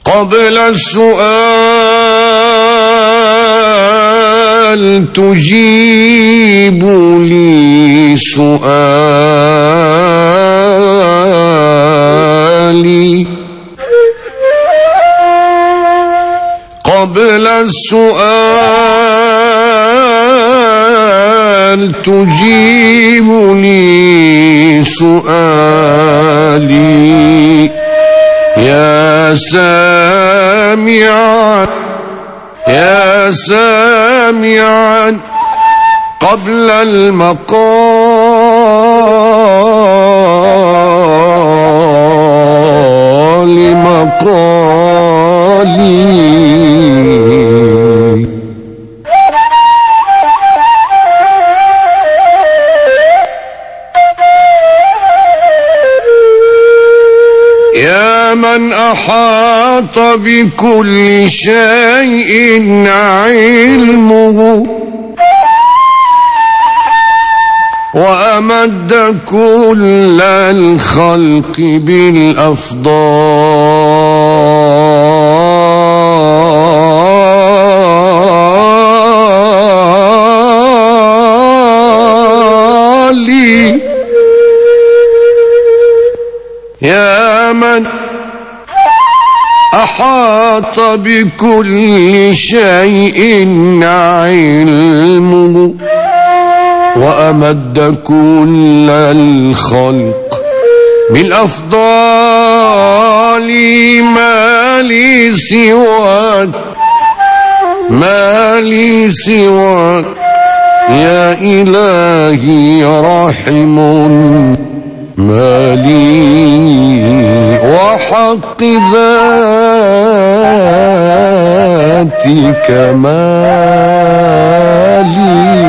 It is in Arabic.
قبل السؤال تجيب لي سؤالي، قبل السؤال تجيب لي سؤالي. يا سامعا يا سامعا قبل المقال مقالي. يا من أحاط بكل شيء علمه وأمد كل الخلق بالأفضال. يا من أحاط بكل شيء علمه وأمد كل الخلق بالأفضال. ما لي سواك ما لي سواك يا إلهي رحم ما لي وحق ذاتك ما لي.